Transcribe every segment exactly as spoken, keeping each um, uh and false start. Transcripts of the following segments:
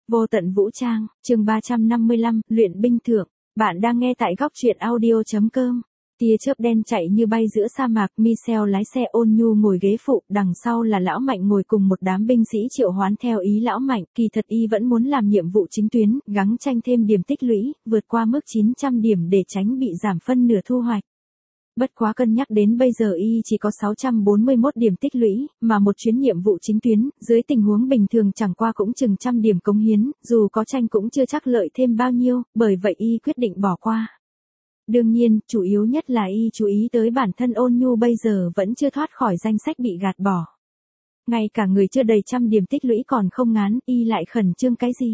Vô tận vũ trang, chương ba trăm năm mươi lăm, luyện binh thượng. Bạn đang nghe tại góc truyện audio chấm com. Tia chớp đen chạy như bay giữa sa mạc, Michelle lái xe ôn nhu ngồi ghế phụ, đằng sau là lão Mạnh ngồi cùng một đám binh sĩ triệu hoán theo ý lão Mạnh, kỳ thật y vẫn muốn làm nhiệm vụ chính tuyến, gắng tranh thêm điểm tích lũy, vượt qua mức chín trăm điểm để tránh bị giảm phân nửa thu hoạch. Bất quá cân nhắc đến bây giờ y chỉ có sáu trăm bốn mươi mốt điểm tích lũy, mà một chuyến nhiệm vụ chính tuyến, dưới tình huống bình thường chẳng qua cũng chừng trăm điểm cống hiến, dù có tranh cũng chưa chắc lợi thêm bao nhiêu, bởi vậy y quyết định bỏ qua. Đương nhiên, chủ yếu nhất là y chú ý tới bản thân ôn nhu bây giờ vẫn chưa thoát khỏi danh sách bị gạt bỏ. Ngay cả người chưa đầy trăm điểm tích lũy còn không ngán, y lại khẩn trương cái gì?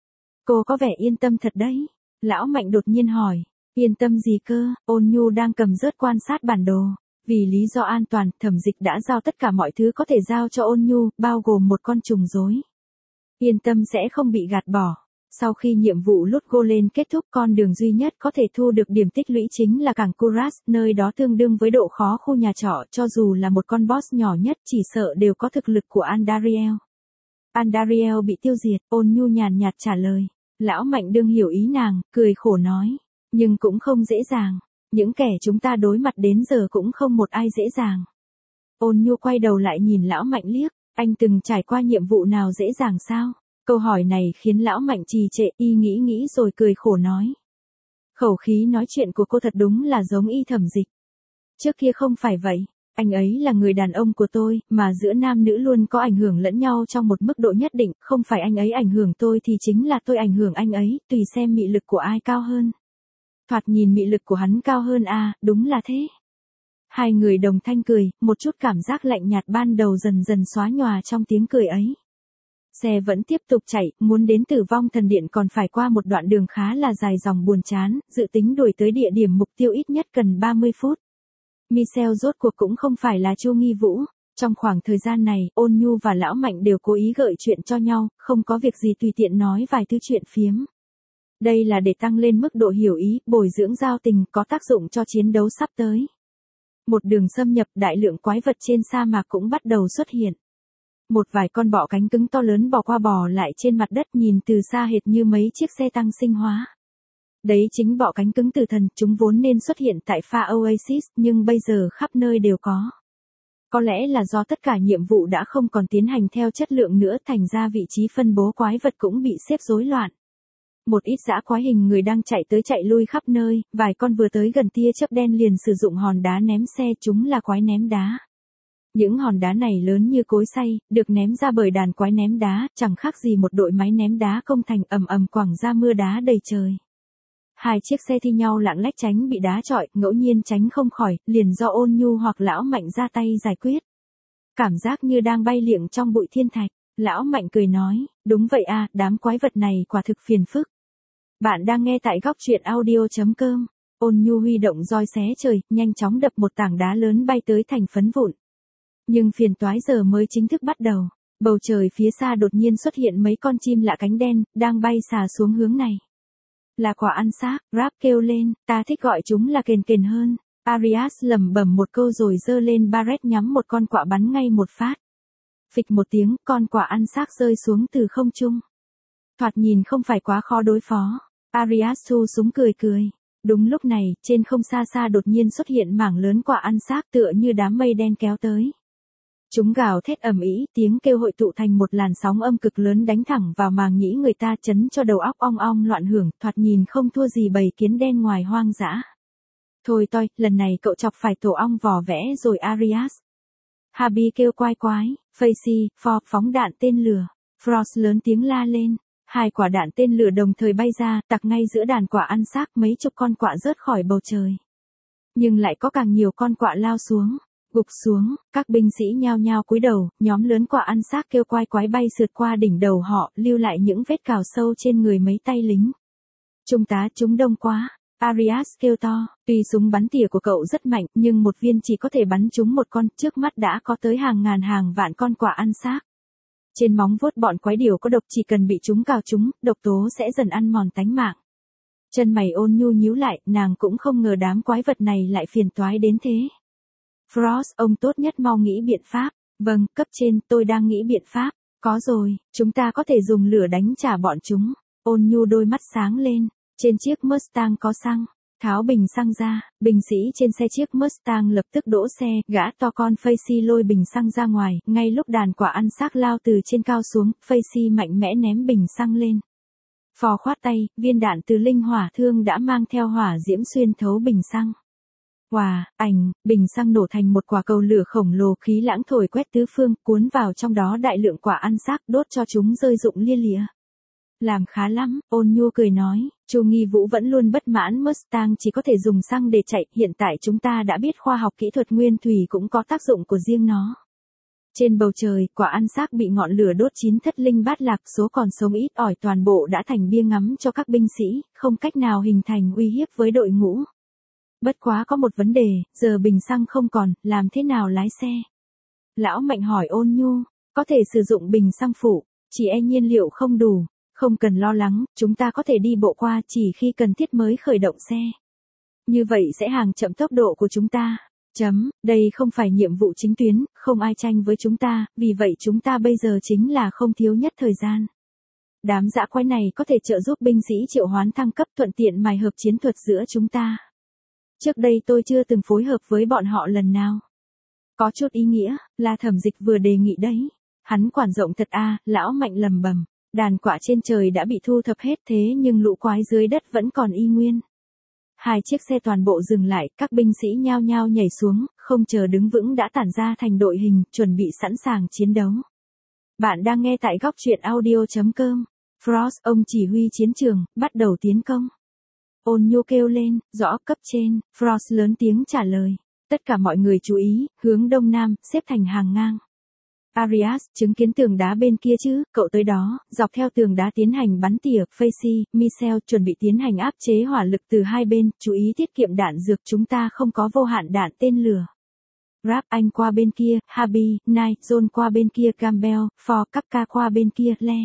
Cô có vẻ yên tâm thật đấy. Lão Mạnh đột nhiên hỏi. Yên tâm gì cơ, ôn nhu đang cầm rớt quan sát bản đồ. Vì lý do an toàn, Thẩm Dịch đã giao tất cả mọi thứ có thể giao cho ôn nhu, bao gồm một con trùng rối. Yên tâm sẽ không bị gạt bỏ. Sau khi nhiệm vụ lút golem kết thúc, con đường duy nhất có thể thu được điểm tích lũy chính là cảng Kuras, nơi đó tương đương với độ khó khu nhà trọ, cho dù là một con boss nhỏ nhất chỉ sợ đều có thực lực của Andariel. Andariel bị tiêu diệt, ôn nhu nhàn nhạt trả lời. Lão Mạnh đương hiểu ý nàng, cười khổ nói. Nhưng cũng không dễ dàng. Những kẻ chúng ta đối mặt đến giờ cũng không một ai dễ dàng. Ôn nhu quay đầu lại nhìn lão Mạnh liếc. Anh từng trải qua nhiệm vụ nào dễ dàng sao? Câu hỏi này khiến lão Mạnh trì trệ, y nghĩ nghĩ rồi cười khổ nói. Khẩu khí nói chuyện của cô thật đúng là giống y Thẩm Dịch. Trước kia không phải vậy. Anh ấy là người đàn ông của tôi, mà giữa nam nữ luôn có ảnh hưởng lẫn nhau trong một mức độ nhất định. Không phải anh ấy ảnh hưởng tôi thì chính là tôi ảnh hưởng anh ấy, tùy xem mị lực của ai cao hơn. Thoạt nhìn mị lực của hắn cao hơn à, đúng là thế. Hai người đồng thanh cười, một chút cảm giác lạnh nhạt ban đầu dần dần xóa nhòa trong tiếng cười ấy. Xe vẫn tiếp tục chạy, muốn đến Tử Vong Thần Điện còn phải qua một đoạn đường khá là dài dòng buồn chán, dự tính đuổi tới địa điểm mục tiêu ít nhất cần ba mươi phút. Michelle rốt cuộc cũng không phải là Chu Nghi Vũ. Trong khoảng thời gian này, ôn nhu và lão Mạnh đều cố ý gợi chuyện cho nhau, không có việc gì tùy tiện nói vài thứ chuyện phiếm. Đây là để tăng lên mức độ hiểu ý, bồi dưỡng giao tình, có tác dụng cho chiến đấu sắp tới. Một đường xâm nhập, đại lượng quái vật trên sa mạc cũng bắt đầu xuất hiện. Một vài con bọ cánh cứng to lớn bò qua bò lại trên mặt đất, nhìn từ xa hệt như mấy chiếc xe tăng sinh hóa. Đấy chính bọ cánh cứng tử thần, chúng vốn nên xuất hiện tại pha Oasis, nhưng bây giờ khắp nơi đều có. Có lẽ là do tất cả nhiệm vụ đã không còn tiến hành theo chất lượng nữa, thành ra vị trí phân bố quái vật cũng bị xếp rối loạn. Một ít dã quái hình người đang chạy tới chạy lui khắp nơi, vài con vừa tới gần tia chớp đen liền sử dụng hòn đá ném xe, chúng là quái ném đá. Những hòn đá này lớn như cối xay, được ném ra bởi đàn quái ném đá, chẳng khác gì một đội máy ném đá công thành, ầm ầm quẳng ra mưa đá đầy trời. Hai chiếc xe thi nhau lạng lách tránh bị đá chọi, ngẫu nhiên tránh không khỏi, liền do ôn nhu hoặc lão Mạnh ra tay giải quyết. Cảm giác như đang bay liệng trong bụi thiên thạch. Lão Mạnh cười nói, đúng vậy à, đám quái vật này quả thực phiền phức. Bạn đang nghe tại góc truyện audio chấm com. Ôn nhu huy động roi xé trời, nhanh chóng đập một tảng đá lớn bay tới thành phấn vụn. Nhưng phiền toái giờ mới chính thức bắt đầu. Bầu trời phía xa đột nhiên xuất hiện mấy con chim lạ cánh đen, đang bay xà xuống hướng này. Là quả ăn xác, Rap kêu lên, ta thích gọi chúng là kền kền hơn. Arias lẩm bẩm một câu rồi giơ lên Barret nhắm một con quạ bắn ngay một phát. Phịch một tiếng, con quạ ăn xác rơi xuống từ không trung. Thoạt nhìn không phải quá khó đối phó. Arias thu súng cười cười. Đúng lúc này, trên không xa xa đột nhiên xuất hiện mảng lớn quạ ăn xác tựa như đám mây đen kéo tới. Chúng gào thét ầm ĩ, tiếng kêu hội tụ thành một làn sóng âm cực lớn đánh thẳng vào màng nhĩ người ta, chấn cho đầu óc ong ong loạn hưởng, thoạt nhìn không thua gì bầy kiến đen ngoài hoang dã. Thôi toi, lần này cậu chọc phải tổ ong vỏ vẽ rồi Arias. Habi kêu quái quái, Facey, For phóng đạn tên lửa. Frost lớn tiếng la lên. Hai quả đạn tên lửa đồng thời bay ra, tặc ngay giữa đàn quạ ăn xác, mấy chục con quạ rớt khỏi bầu trời. Nhưng lại có càng nhiều con quạ lao xuống, gục xuống, các binh sĩ nhao nhao cúi đầu, nhóm lớn quạ ăn xác kêu quái quái bay sượt qua đỉnh đầu họ, lưu lại những vết cào sâu trên người mấy tay lính. Trung tá, chúng đông quá. Arias kêu to, tuy súng bắn tỉa của cậu rất mạnh, nhưng một viên chỉ có thể bắn trúng một con, trước mắt đã có tới hàng ngàn hàng vạn con quạ ăn xác. Trên móng vuốt bọn quái điểu có độc, chỉ cần bị chúng cào chúng, độc tố sẽ dần ăn mòn tánh mạng. Chân mày ôn nhu nhíu lại, nàng cũng không ngờ đám quái vật này lại phiền toái đến thế. Frost, ông tốt nhất mau nghĩ biện pháp. Vâng, cấp trên, tôi đang nghĩ biện pháp. Có rồi, chúng ta có thể dùng lửa đánh trả bọn chúng. Ôn Nhu đôi mắt sáng lên, trên chiếc Mustang có xăng. Tháo bình xăng ra, binh sĩ trên xe chiếc Mustang lập tức đỗ xe, gã to con Facey lôi bình xăng ra ngoài, ngay lúc đàn quả ăn xác lao từ trên cao xuống, Facey mạnh mẽ ném bình xăng lên. Phò khoát tay, viên đạn từ linh hỏa thương đã mang theo hỏa diễm xuyên thấu bình xăng. Wow, ảnh, bình xăng nổ thành một quả cầu lửa khổng lồ, khí lãng thổi quét tứ phương, cuốn vào trong đó đại lượng quả ăn xác, đốt cho chúng rơi rụng lia lịa. Làm khá lắm, Ôn Nhu cười nói, Chu Nghi Vũ vẫn luôn bất mãn Mustang chỉ có thể dùng xăng để chạy, hiện tại chúng ta đã biết khoa học kỹ thuật nguyên thủy cũng có tác dụng của riêng nó. Trên bầu trời, quả ăn xác bị ngọn lửa đốt chín thất linh bát lạc, số còn sống ít ỏi toàn bộ đã thành bia ngắm cho các binh sĩ, không cách nào hình thành uy hiếp với đội ngũ. Bất quá có một vấn đề, giờ bình xăng không còn, làm thế nào lái xe? Lão Mạnh hỏi Ôn Nhu, có thể sử dụng bình xăng phụ, chỉ e nhiên liệu không đủ. Không cần lo lắng, chúng ta có thể đi bộ qua, chỉ khi cần thiết mới khởi động xe. Như vậy sẽ hàng chậm tốc độ của chúng ta. Chấm, đây không phải nhiệm vụ chính tuyến, không ai tranh với chúng ta, vì vậy chúng ta bây giờ chính là không thiếu nhất thời gian. Đám dã quái này có thể trợ giúp binh sĩ triệu hoán thăng cấp, thuận tiện mài hợp chiến thuật giữa chúng ta. Trước đây tôi chưa từng phối hợp với bọn họ lần nào. Có chút ý nghĩa, là Thẩm Dịch vừa đề nghị đấy. Hắn quản rộng thật a, Lão Mạnh lầm bầm. Đàn quạ trên trời đã bị thu thập hết, thế nhưng lũ quái dưới đất vẫn còn y nguyên. Hai chiếc xe toàn bộ dừng lại, các binh sĩ nhao nhao nhảy xuống, không chờ đứng vững đã tản ra thành đội hình, chuẩn bị sẵn sàng chiến đấu. Bạn đang nghe tại góc truyện audio chấm com. Frost, ông chỉ huy chiến trường, bắt đầu tiến công. Ôn Nhu kêu lên, rõ cấp trên, Frost lớn tiếng trả lời. Tất cả mọi người chú ý, hướng đông nam, xếp thành hàng ngang. Arias, chứng kiến tường đá bên kia chứ, cậu tới đó, dọc theo tường đá tiến hành bắn tỉa, Facey, Michel chuẩn bị tiến hành áp chế hỏa lực từ hai bên, chú ý tiết kiệm đạn dược, chúng ta không có vô hạn đạn tên lửa. Rap Anh qua bên kia, Habi, Knight, John qua bên kia, Campbell, Ford, Kapka qua bên kia, Le.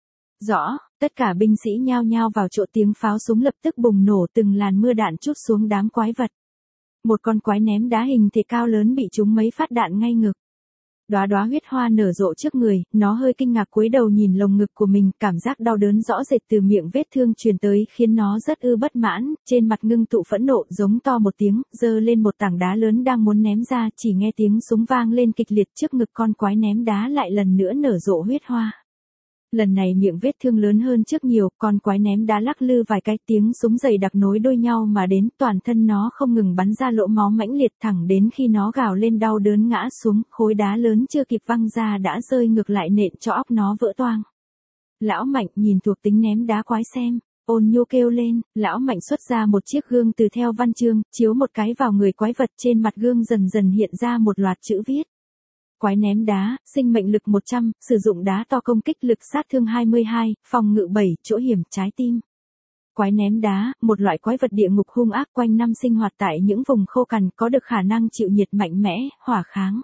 Rõ, tất cả binh sĩ nhao nhao vào chỗ, tiếng pháo súng lập tức bùng nổ, từng làn mưa đạn trút xuống đám quái vật. Một con quái ném đá hình thể cao lớn bị trúng mấy phát đạn ngay ngực. Đóa đóa huyết hoa nở rộ trước người, nó hơi kinh ngạc cúi đầu nhìn lồng ngực của mình, cảm giác đau đớn rõ rệt từ miệng vết thương truyền tới khiến nó rất ư bất mãn, trên mặt ngưng tụ phẫn nộ, giống to một tiếng, giơ lên một tảng đá lớn đang muốn ném ra, chỉ nghe tiếng súng vang lên kịch liệt, trước ngực con quái ném đá lại lần nữa nở rộ huyết hoa. Lần này miệng vết thương lớn hơn trước nhiều, con quái ném đá lắc lư vài cái, tiếng súng dày đặc nối đuôi nhau mà đến, toàn thân nó không ngừng bắn ra lỗ máu mãnh liệt, thẳng đến khi nó gào lên đau đớn ngã xuống, khối đá lớn chưa kịp văng ra đã rơi ngược lại nện cho óc nó vỡ toang. Lão Mạnh nhìn thuộc tính ném đá quái xem. Ôn Nhu kêu lên, Lão Mạnh xuất ra một chiếc gương từ theo văn chương, chiếu một cái vào người quái vật, trên mặt gương dần dần hiện ra một loạt chữ viết. Quái ném đá, sinh mệnh lực một trăm, sử dụng đá to công kích lực sát thương hai mươi hai, phòng ngự bảy, chỗ hiểm trái tim. Quái ném đá, một loại quái vật địa ngục hung ác quanh năm sinh hoạt tại những vùng khô cằn, có được khả năng chịu nhiệt mạnh mẽ, hỏa kháng.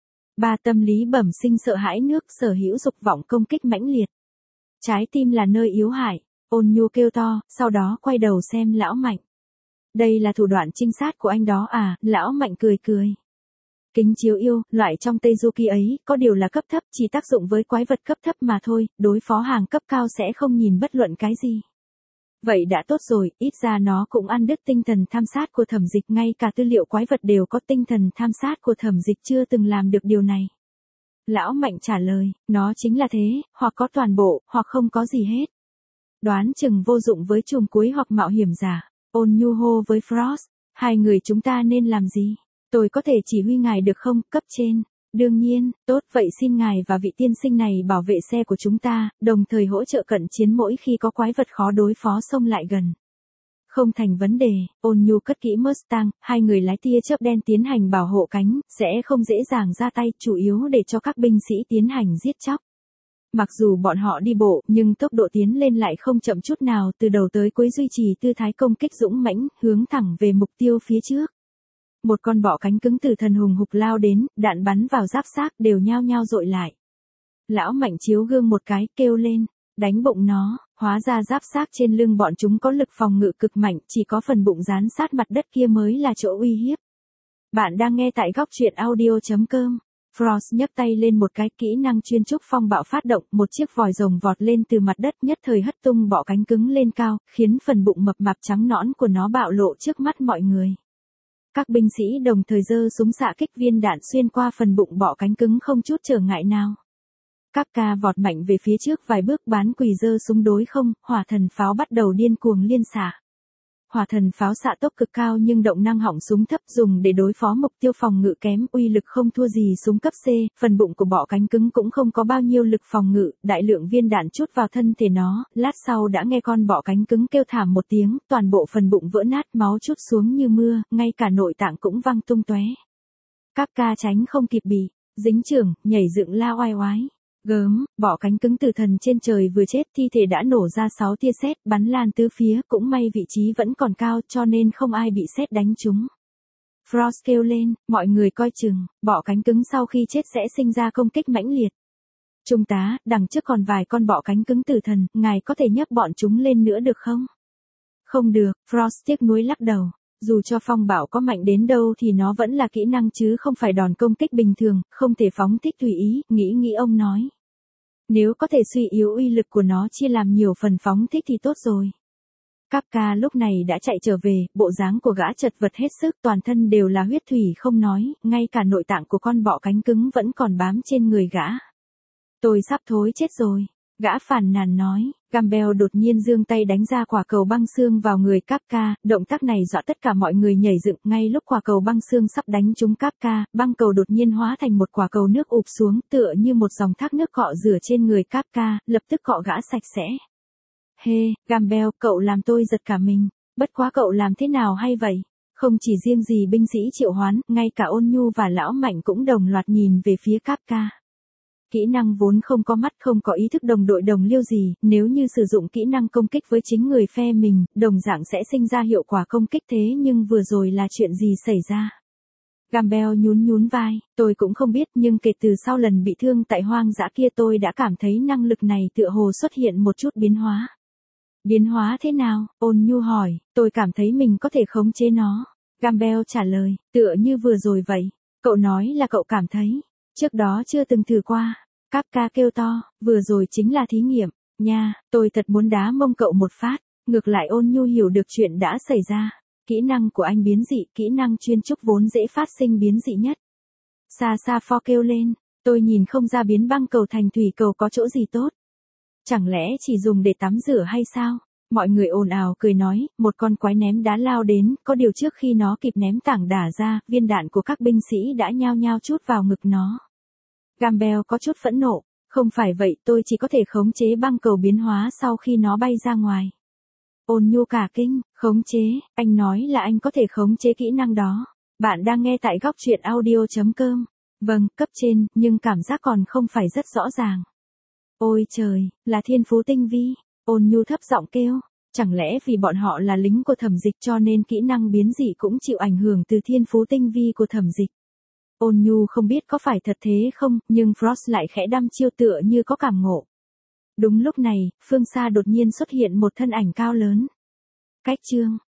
Ba tâm lý bẩm sinh sợ hãi nước, sở hữu dục vọng công kích mãnh liệt. Trái tim là nơi yếu hại, Ôn Nhu kêu to, sau đó quay đầu xem Lão Mạnh. Đây là thủ đoạn trinh sát của anh đó à, Lão Mạnh cười cười. Kính chiếu yêu, loại trong Tezuki ấy, có điều là cấp thấp, chỉ tác dụng với quái vật cấp thấp mà thôi, đối phó hàng cấp cao sẽ không nhìn bất luận cái gì. Vậy đã tốt rồi, ít ra nó cũng ăn đứt tinh thần tham sát của Thẩm Dịch, ngay cả tư liệu quái vật đều có tinh thần tham sát của Thẩm Dịch chưa từng làm được điều này. Lão Mạnh trả lời, nó chính là thế, hoặc có toàn bộ, hoặc không có gì hết. Đoán chừng vô dụng với trùm cuối hoặc mạo hiểm giả. Ôn Nhu hô với Frost, hai người chúng ta nên làm gì? Tôi có thể chỉ huy ngài được không, cấp trên? Đương nhiên, tốt, vậy xin ngài và vị tiên sinh này bảo vệ xe của chúng ta, đồng thời hỗ trợ cận chiến mỗi khi có quái vật khó đối phó xông lại gần. Không thành vấn đề, Ôn Nhu cất kỹ Mustang, hai người lái tia chớp đen tiến hành bảo hộ cánh, sẽ không dễ dàng ra tay, chủ yếu để cho các binh sĩ tiến hành giết chóc. Mặc dù bọn họ đi bộ, nhưng tốc độ tiến lên lại không chậm chút nào, từ đầu tới cuối duy trì tư thái công kích dũng mãnh, hướng thẳng về mục tiêu phía trước. Một con bọ cánh cứng từ thần hùng hục lao đến, đạn bắn vào giáp xác đều nhao nhao dội lại. Lão Mạnh chiếu gương một cái, kêu lên, đánh bụng nó, hóa ra giáp xác trên lưng bọn chúng có lực phòng ngự cực mạnh, chỉ có phần bụng dán sát mặt đất kia mới là chỗ uy hiếp. Bạn đang nghe tại góc truyện audio chấm com. Frost nhấc tay lên một cái, kỹ năng chuyên trúc phong bạo phát động, một chiếc vòi rồng vọt lên từ mặt đất, nhất thời hất tung bọ cánh cứng lên cao, khiến phần bụng mập mạp trắng nõn của nó bạo lộ trước mắt mọi người. Các binh sĩ đồng thời giơ súng xạ kích, viên đạn xuyên qua phần bụng bọ cánh cứng không chút trở ngại nào. Kafka vọt mạnh về phía trước vài bước, bán quỳ giơ súng đối không, hỏa thần pháo bắt đầu điên cuồng liên xạ. Hỏa thần pháo xạ tốc cực cao nhưng động năng họng súng thấp, dùng để đối phó mục tiêu phòng ngự kém, uy lực không thua gì súng cấp C, phần bụng của bọ cánh cứng cũng không có bao nhiêu lực phòng ngự, đại lượng viên đạn trút vào thân thể nó, lát sau đã nghe con bọ cánh cứng kêu thảm một tiếng, toàn bộ phần bụng vỡ nát, máu trút xuống như mưa, ngay cả nội tạng cũng văng tung tóe. Kafka tránh không kịp bị dính chưởng, nhảy dựng la oai oái. Gớm, bọ cánh cứng tử thần trên trời vừa chết, thi thể đã nổ ra sáu tia sét bắn lan tứ phía, cũng may vị trí vẫn còn cao cho nên không ai bị sét đánh trúng. Frost kêu lên, mọi người coi chừng, bọ cánh cứng sau khi chết sẽ sinh ra công kích mãnh liệt. Trung tá, đằng trước còn vài con bọ cánh cứng tử thần, ngài có thể nhấc bọn chúng lên nữa được không? Không được, Frost tiếc nuối lắc đầu. Dù cho phong bạo có mạnh đến đâu thì nó vẫn là kỹ năng chứ không phải đòn công kích bình thường, không thể phóng thích tùy ý, nghĩ nghĩ ông nói. Nếu có thể suy yếu uy lực của nó chia làm nhiều phần phóng thích thì tốt rồi. Kafka lúc này đã chạy trở về, bộ dáng của gã chật vật hết sức, toàn thân đều là huyết thủy không nói, ngay cả nội tạng của con bọ cánh cứng vẫn còn bám trên người gã. Tôi sắp thối chết rồi. Gã phàn nàn nói, Campbell đột nhiên giương tay đánh ra quả cầu băng xương vào người Kafka, động tác này dọa tất cả mọi người nhảy dựng, ngay lúc quả cầu băng xương sắp đánh trúng Kafka, băng cầu đột nhiên hóa thành một quả cầu nước ụp xuống, tựa như một dòng thác nước cọ rửa trên người Kafka, lập tức cọ gã sạch sẽ. Hê, hey, Campbell, cậu làm tôi giật cả mình, bất quá cậu làm thế nào hay vậy? Không chỉ riêng gì binh sĩ triệu hoán, ngay cả Ôn Nhu và Lão Mạnh cũng đồng loạt nhìn về phía Kafka. Kỹ năng vốn không có mắt, không có ý thức đồng đội đồng liêu gì, nếu như sử dụng kỹ năng công kích với chính người phe mình, đồng dạng sẽ sinh ra hiệu quả công kích, thế nhưng vừa rồi là chuyện gì xảy ra? Campbell nhún nhún vai, tôi cũng không biết, nhưng kể từ sau lần bị thương tại hoang dã kia tôi đã cảm thấy năng lực này tựa hồ xuất hiện một chút biến hóa. Biến hóa thế nào? Ôn Nhu hỏi, tôi cảm thấy mình có thể khống chế nó. Campbell trả lời, tựa như vừa rồi vậy. Cậu nói là cậu cảm thấy, trước đó chưa từng thử qua. Kafka kêu to, vừa rồi chính là thí nghiệm, nha, tôi thật muốn đá mông cậu một phát. Ngược lại Ôn Nhu hiểu được chuyện đã xảy ra. Kỹ năng của anh biến dị, kỹ năng chuyên trúc vốn dễ phát sinh biến dị nhất. Sa Sa Pho kêu lên, tôi nhìn không ra biến băng cầu thành thủy cầu có chỗ gì tốt. Chẳng lẽ chỉ dùng để tắm rửa hay sao? Mọi người ồn ào cười nói, một con quái ném đá lao đến, có điều trước khi nó kịp ném tảng đá ra, viên đạn của các binh sĩ đã nhao nhao trút vào ngực nó. Campbell có chút phẫn nộ, không phải vậy, tôi chỉ có thể khống chế băng cầu biến hóa sau khi nó bay ra ngoài. Ôn Nhu cả kinh, khống chế, anh nói là anh có thể khống chế kỹ năng đó. Bạn đang nghe tại góc truyện audio chấm com. Vâng, cấp trên, nhưng cảm giác còn không phải rất rõ ràng. Ôi trời, là thiên phú tinh vi. Ôn Nhu thấp giọng kêu, chẳng lẽ vì bọn họ là lính của Thẩm Dịch cho nên kỹ năng biến dị cũng chịu ảnh hưởng từ thiên phú tinh vi của Thẩm Dịch. Ôn Nhu không biết có phải thật thế không, nhưng Frost lại khẽ đăm chiêu tựa như có cảm ngộ. Đúng lúc này, phương xa đột nhiên xuất hiện một thân ảnh cao lớn. Cách chương